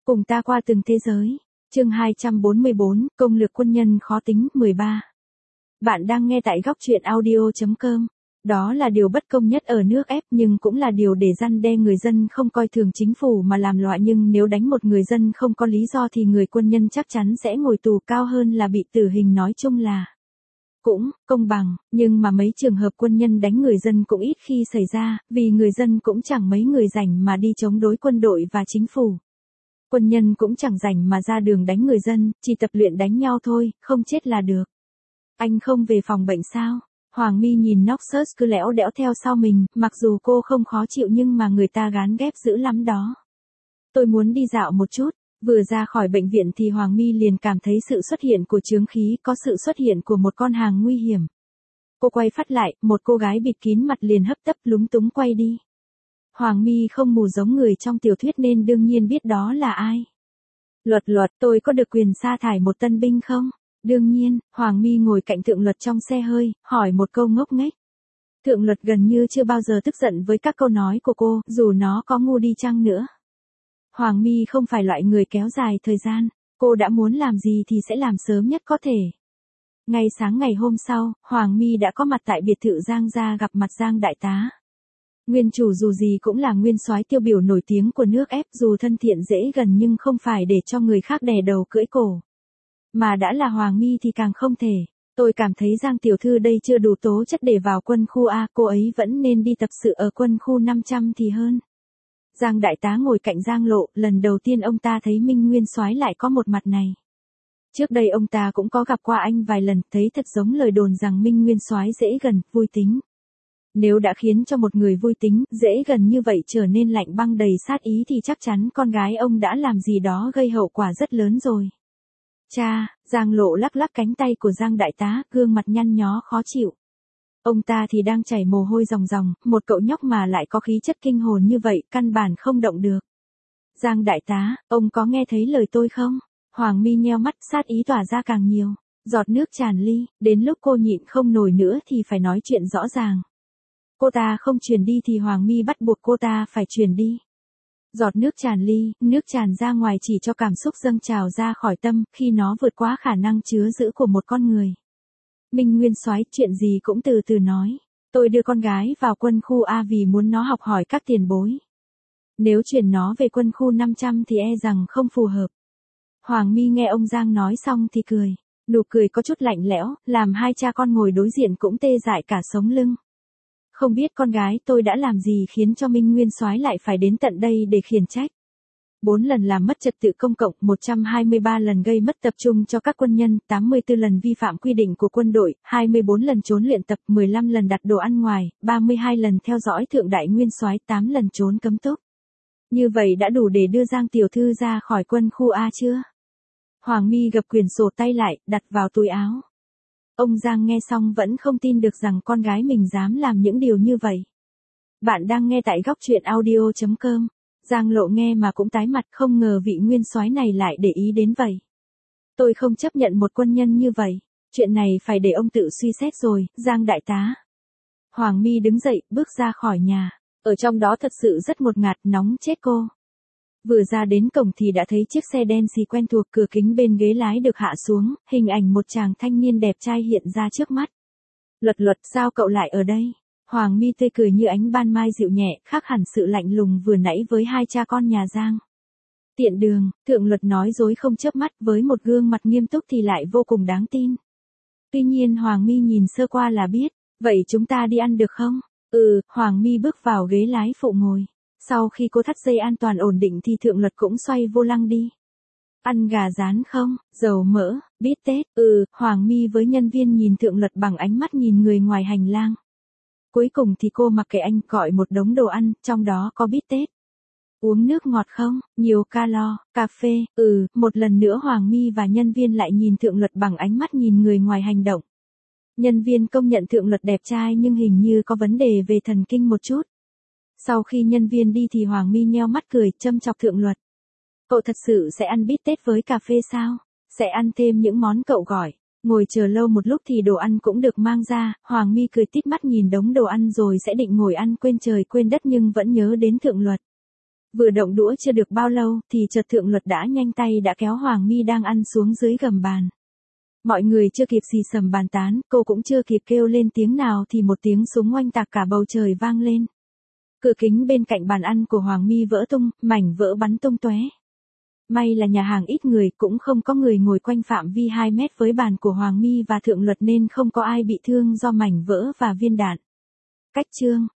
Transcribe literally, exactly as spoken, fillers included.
Cùng ta qua từng thế giới. Chương hai trăm bốn mươi bốn, công lược quân nhân khó tính, mười ba. Bạn đang nghe tại góc truyện audio chấm com. Đó là điều bất công nhất ở nước ép nhưng cũng là điều để răn đe người dân không coi thường chính phủ mà làm loạn, nhưng nếu đánh một người dân không có lý do thì người quân nhân chắc chắn sẽ ngồi tù, cao hơn là bị tử hình, nói chung là cũng công bằng, nhưng mà mấy trường hợp quân nhân đánh người dân cũng ít khi xảy ra, vì người dân cũng chẳng mấy người rảnh mà đi chống đối quân đội và chính phủ. Quân nhân cũng chẳng rảnh mà ra đường đánh người dân, chỉ tập luyện đánh nhau thôi, không chết là được. Anh không về phòng bệnh sao? Hoàng My nhìn Noxus cứ lẽo đẽo theo sau mình, mặc dù cô không khó chịu nhưng mà người ta gán ghép dữ lắm đó. Tôi muốn đi dạo một chút. Vừa ra khỏi bệnh viện thì Hoàng My liền cảm thấy sự xuất hiện của chướng khí, có sự xuất hiện của một con hàng nguy hiểm. Cô quay phát lại, một cô gái bịt kín mặt liền hấp tấp lúng túng quay đi. Hoàng My không mù giống người trong tiểu thuyết nên đương nhiên biết đó là ai. Luật luật, tôi có được quyền sa thải một tân binh không? Đương nhiên. Hoàng My ngồi cạnh Thượng Luật trong xe hơi, hỏi một câu ngốc nghếch. Thượng Luật gần như chưa bao giờ tức giận với các câu nói của cô, dù nó có ngu đi chăng nữa. Hoàng My không phải loại người kéo dài thời gian, cô đã muốn làm gì thì sẽ làm sớm nhất có thể. Ngay sáng ngày hôm sau, Hoàng My đã có mặt tại biệt thự Giang gia gặp mặt Giang đại tá. Nguyên chủ dù gì cũng là nguyên soái tiêu biểu nổi tiếng của nước ép, dù thân thiện dễ gần nhưng không phải để cho người khác đè đầu cưỡi cổ. Mà đã là Hoàng My thì càng không thể. Tôi cảm thấy Giang tiểu thư đây chưa đủ tố chất để vào quân khu A, cô ấy vẫn nên đi tập sự ở quân khu năm trăm thì hơn. Giang đại tá ngồi cạnh Giang Lộ, lần đầu tiên ông ta thấy Minh nguyên soái lại có một mặt này. Trước đây ông ta cũng có gặp qua anh vài lần, thấy thật giống lời đồn rằng Minh nguyên soái dễ gần, vui tính. Nếu đã khiến cho một người vui tính, dễ gần như vậy trở nên lạnh băng đầy sát ý thì chắc chắn con gái ông đã làm gì đó gây hậu quả rất lớn rồi. Cha, Giang Lộ lắc lắc cánh tay của Giang đại tá, gương mặt nhăn nhó khó chịu. Ông ta thì đang chảy mồ hôi ròng ròng, một cậu nhóc mà lại có khí chất kinh hồn như vậy, căn bản không động được. Giang đại tá, ông có nghe thấy lời tôi không? Hoàng My nheo mắt, sát ý tỏa ra càng nhiều. Giọt nước tràn ly, đến lúc cô nhịn không nổi nữa thì phải nói chuyện rõ ràng. Cô ta không truyền đi thì Hoàng My bắt buộc cô ta phải truyền đi. Giọt nước tràn ly, nước tràn ra ngoài chỉ cho cảm xúc dâng trào ra khỏi tâm, khi nó vượt quá khả năng chứa giữ của một con người. Minh nguyên soái, chuyện gì cũng từ từ nói. Tôi đưa con gái vào quân khu A vì muốn nó học hỏi các tiền bối. Nếu chuyển nó về quân khu năm trăm thì e rằng không phù hợp. Hoàng My nghe ông Giang nói xong thì cười. Nụ cười có chút lạnh lẽo, làm hai cha con ngồi đối diện cũng tê dại cả sống lưng. Không biết con gái tôi đã làm gì khiến cho Minh nguyên soái lại phải đến tận đây để khiển trách. bốn lần làm mất trật tự công cộng, một trăm hai mươi ba lần gây mất tập trung cho các quân nhân, tám mươi tư lần vi phạm quy định của quân đội, hai mươi bốn lần trốn luyện tập, mười lăm lần đặt đồ ăn ngoài, ba mươi hai lần theo dõi thượng đại nguyên soái, tám lần trốn cấm túc. Như vậy đã đủ để đưa Giang tiểu thư ra khỏi quân khu A chưa? Hoàng My gập quyển sổ tay lại, đặt vào túi áo. Ông Giang nghe xong vẫn không tin được rằng con gái mình dám làm những điều như vậy. Bạn đang nghe tại góc truyện audio chấm com. Giang Lộ nghe mà cũng tái mặt, không ngờ vị nguyên soái này lại để ý đến vậy. Tôi không chấp nhận một quân nhân như vậy. Chuyện này phải để ông tự suy xét rồi, Giang đại tá. Hoàng My đứng dậy, bước ra khỏi nhà. Ở trong đó thật sự rất ngột ngạt, nóng chết cô. Vừa ra đến cổng thì đã thấy chiếc xe đen xì quen thuộc, cửa kính bên ghế lái được hạ xuống, hình ảnh một chàng thanh niên đẹp trai hiện ra trước mắt. Luật luật, sao cậu lại ở đây? Hoàng My tươi cười như ánh ban mai dịu nhẹ, khác hẳn sự lạnh lùng vừa nãy với hai cha con nhà Giang. Tiện đường, Thượng Luật nói dối không chớp mắt, với một gương mặt nghiêm túc thì lại vô cùng đáng tin. Tuy nhiên Hoàng My nhìn sơ qua là biết, vậy chúng ta đi ăn được không? Ừ, Hoàng My bước vào ghế lái phụ ngồi. Sau khi cô thắt dây an toàn ổn định thì Thượng Luật cũng xoay vô lăng đi. Ăn gà rán không? Dầu mỡ, bít tết. Ừ, Hoàng My với nhân viên nhìn Thượng Luật bằng ánh mắt nhìn người ngoài hành lang. Cuối cùng thì cô mặc kệ anh, gọi một đống đồ ăn, trong đó có bít tết. Uống nước ngọt không? Nhiều calo, cà phê. Ừ, một lần nữa Hoàng My và nhân viên lại nhìn Thượng Luật bằng ánh mắt nhìn người ngoài hành động. Nhân viên công nhận Thượng Luật đẹp trai nhưng hình như có vấn đề về thần kinh một chút. Sau khi nhân viên đi thì Hoàng My nheo mắt cười, châm chọc Thượng Luật. Cậu thật sự sẽ ăn bít tết với cà phê sao? Sẽ ăn thêm những món cậu gọi. Ngồi chờ lâu một lúc thì đồ ăn cũng được mang ra, Hoàng My cười tít mắt nhìn đống đồ ăn rồi sẽ định ngồi ăn quên trời quên đất nhưng vẫn nhớ đến Thượng Luật. Vừa động đũa chưa được bao lâu thì chợt Thượng Luật đã nhanh tay đã kéo Hoàng My đang ăn xuống dưới gầm bàn. Mọi người chưa kịp xì xầm bàn tán, cô cũng chưa kịp kêu lên tiếng nào thì một tiếng súng oanh tạc cả bầu trời vang lên. Cửa kính bên cạnh bàn ăn của Hoàng My vỡ tung, mảnh vỡ bắn tung tóe. May là nhà hàng ít người, cũng không có người ngồi quanh phạm vi hai mét với bàn của Hoàng My và Thượng Luật nên không có ai bị thương do mảnh vỡ và viên đạn. Cách chương